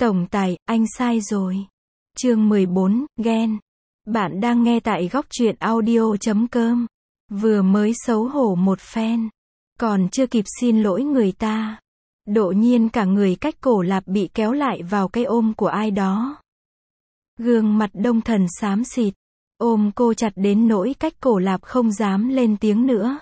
Tổng tài, anh sai rồi. Chương 14, ghen. Bạn đang nghe tại góc truyện audio.com. Vừa mới xấu hổ một phen, còn chưa kịp xin lỗi người ta, đột nhiên cả người cách cổ Lạp bị kéo lại vào cái ôm của ai đó. Gương mặt Đông Thần xám xịt, ôm cô chặt đến nỗi cách cổ Lạp không dám lên tiếng nữa.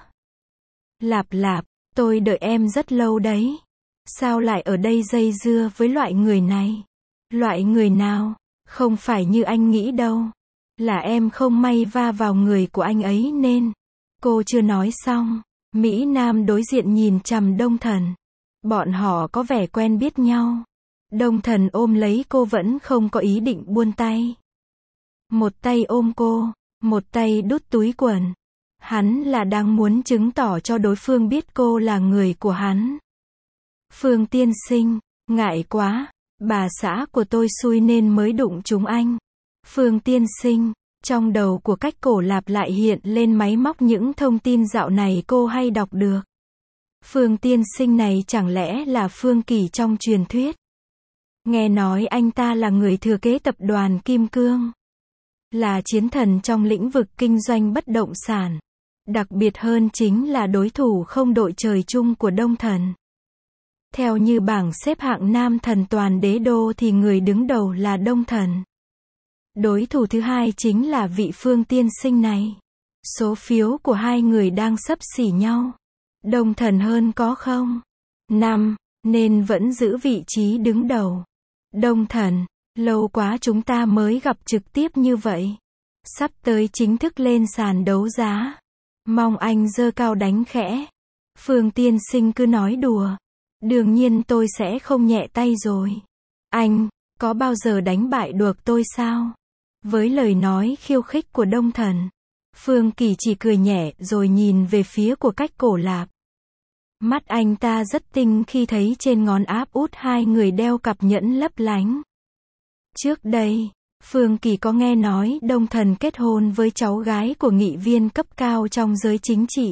Lạp Lạp, tôi đợi em rất lâu đấy. Sao lại ở đây dây dưa với loại người này? Loại người nào? Không phải như anh nghĩ đâu. Là em không may va vào người của anh ấy nên. Cô chưa nói xong. Mỹ Nam đối diện nhìn chằm Đông Thần. Bọn họ có vẻ quen biết nhau. Đông Thần ôm lấy cô vẫn không có ý định buông tay. Một tay ôm cô, một tay đút túi quần. Hắn là đang muốn chứng tỏ cho đối phương biết cô là người của hắn. Phương tiên sinh, ngại quá, bà xã của tôi xui nên mới đụng chúng anh. Phương tiên sinh, trong đầu của cách cổ Lạp lại hiện lên máy móc những thông tin dạo này cô hay đọc được. Phương tiên sinh này chẳng lẽ là Phương Kỳ trong truyền thuyết? Nghe nói anh ta là người thừa kế tập đoàn Kim Cương. Là chiến thần trong lĩnh vực kinh doanh bất động sản. Đặc biệt hơn chính là đối thủ không đội trời chung của Đông Thần. Theo như bảng xếp hạng nam thần toàn đế đô thì người đứng đầu là Đông Thần. Đối thủ thứ hai chính là vị Phương tiên sinh này. Số phiếu của hai người đang xấp xỉ nhau. Đông Thần hơn có không? 5, nên vẫn giữ vị trí đứng đầu. Đông Thần, lâu quá chúng ta mới gặp trực tiếp như vậy. Sắp tới chính thức lên sàn đấu giá. Mong anh giơ cao đánh khẽ. Phương tiên sinh cứ nói đùa. Đương nhiên tôi sẽ không nhẹ tay rồi. Anh, có bao giờ đánh bại được tôi sao? Với lời nói khiêu khích của Đông Thần, Phương Kỳ chỉ cười nhẹ rồi nhìn về phía của cách cổ Lạp. Mắt anh ta rất tinh khi thấy trên ngón áp út hai người đeo cặp nhẫn lấp lánh. Trước đây, Phương Kỳ có nghe nói Đông Thần kết hôn với cháu gái của nghị viên cấp cao trong giới chính trị.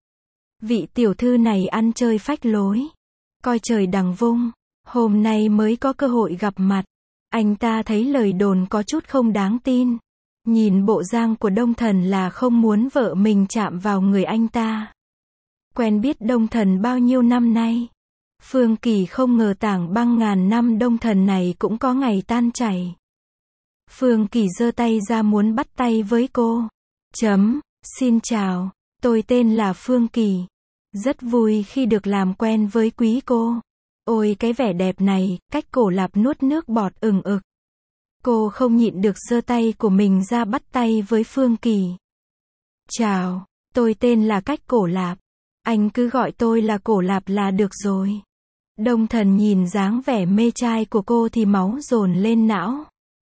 Vị tiểu thư này ăn chơi phách lối, coi trời đằng vung, hôm nay mới có cơ hội gặp mặt. Anh ta thấy lời đồn có chút không đáng tin. Nhìn bộ dạng của Đông Thần là không muốn vợ mình chạm vào người anh ta. Quen biết Đông Thần bao nhiêu năm nay. Phương Kỳ không ngờ tảng băng ngàn năm Đông Thần này cũng có ngày tan chảy. Phương Kỳ giơ tay ra muốn bắt tay với cô. Xin chào, tôi tên là Phương Kỳ. Rất vui khi được làm quen với quý cô. Ôi cái vẻ đẹp này, cách cổ Lạp nuốt nước bọt ừng ực. Cô không nhịn được giơ tay của mình ra bắt tay với Phương Kỳ. Chào, tôi tên là cách cổ Lạp. Anh cứ gọi tôi là cổ Lạp là được rồi. Đông Thần nhìn dáng vẻ mê trai của cô thì máu dồn lên não.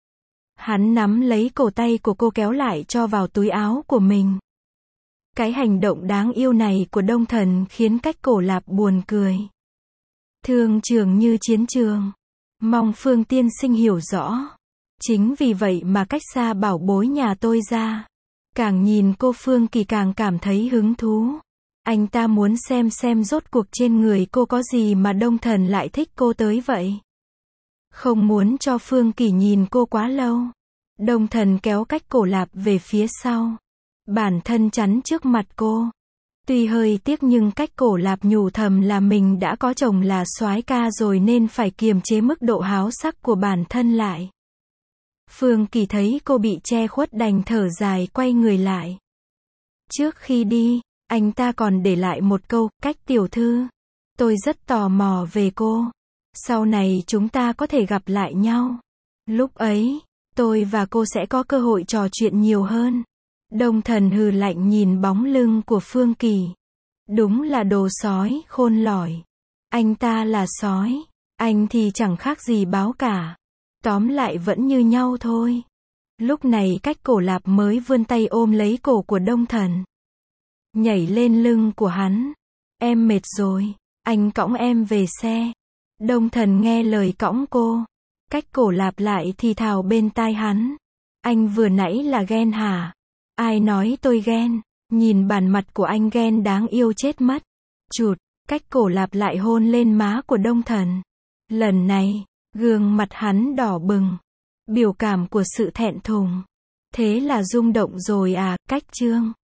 Hắn nắm lấy cổ tay của cô kéo lại cho vào túi áo của mình. Cái hành động đáng yêu này của Đông Thần khiến cách cổ Lạp buồn cười. Thương trường như chiến trường. Mong Phương tiên sinh hiểu rõ. Chính vì vậy mà cách xa bảo bối nhà tôi ra. Càng nhìn cô Phương Kỳ càng cảm thấy hứng thú. Anh ta muốn xem rốt cuộc trên người cô có gì mà Đông Thần lại thích cô tới vậy. Không muốn cho Phương Kỳ nhìn cô quá lâu. Đông Thần kéo cách cổ Lạp về phía sau. Bản thân chắn trước mặt cô. Tuy hơi tiếc nhưng cách cổ Lạp nhủ thầm là mình đã có chồng là soái ca rồi nên phải kiềm chế mức độ háo sắc của bản thân lại. Phương Kỳ thấy cô bị che khuất đành thở dài quay người lại. Trước khi đi, anh ta còn để lại một câu, cách tiểu thư. Tôi rất tò mò về cô. Sau này chúng ta có thể gặp lại nhau. Lúc ấy, tôi và cô sẽ có cơ hội trò chuyện nhiều hơn. Đông Thần hừ lạnh nhìn bóng lưng của Phương Kỳ. Đúng là đồ sói, khôn lỏi. Anh ta là sói, anh thì chẳng khác gì báo cả. Tóm lại vẫn như nhau thôi. Lúc này cách cổ Lạp mới vươn tay ôm lấy cổ của Đông Thần. Nhảy lên lưng của hắn. Em mệt rồi, anh cõng em về xe. Đông Thần nghe lời cõng cô. Cách cổ Lạp lại thì thào bên tai hắn. Anh vừa nãy là ghen hả? Ai nói tôi ghen? Nhìn bản mặt của anh ghen đáng yêu chết mất. Chụt, cách cổ Lạp lại hôn lên má của Đông Thần. Lần này, Gương mặt hắn đỏ bừng. Biểu cảm của sự thẹn thùng. Thế là rung động rồi à, cách Trương.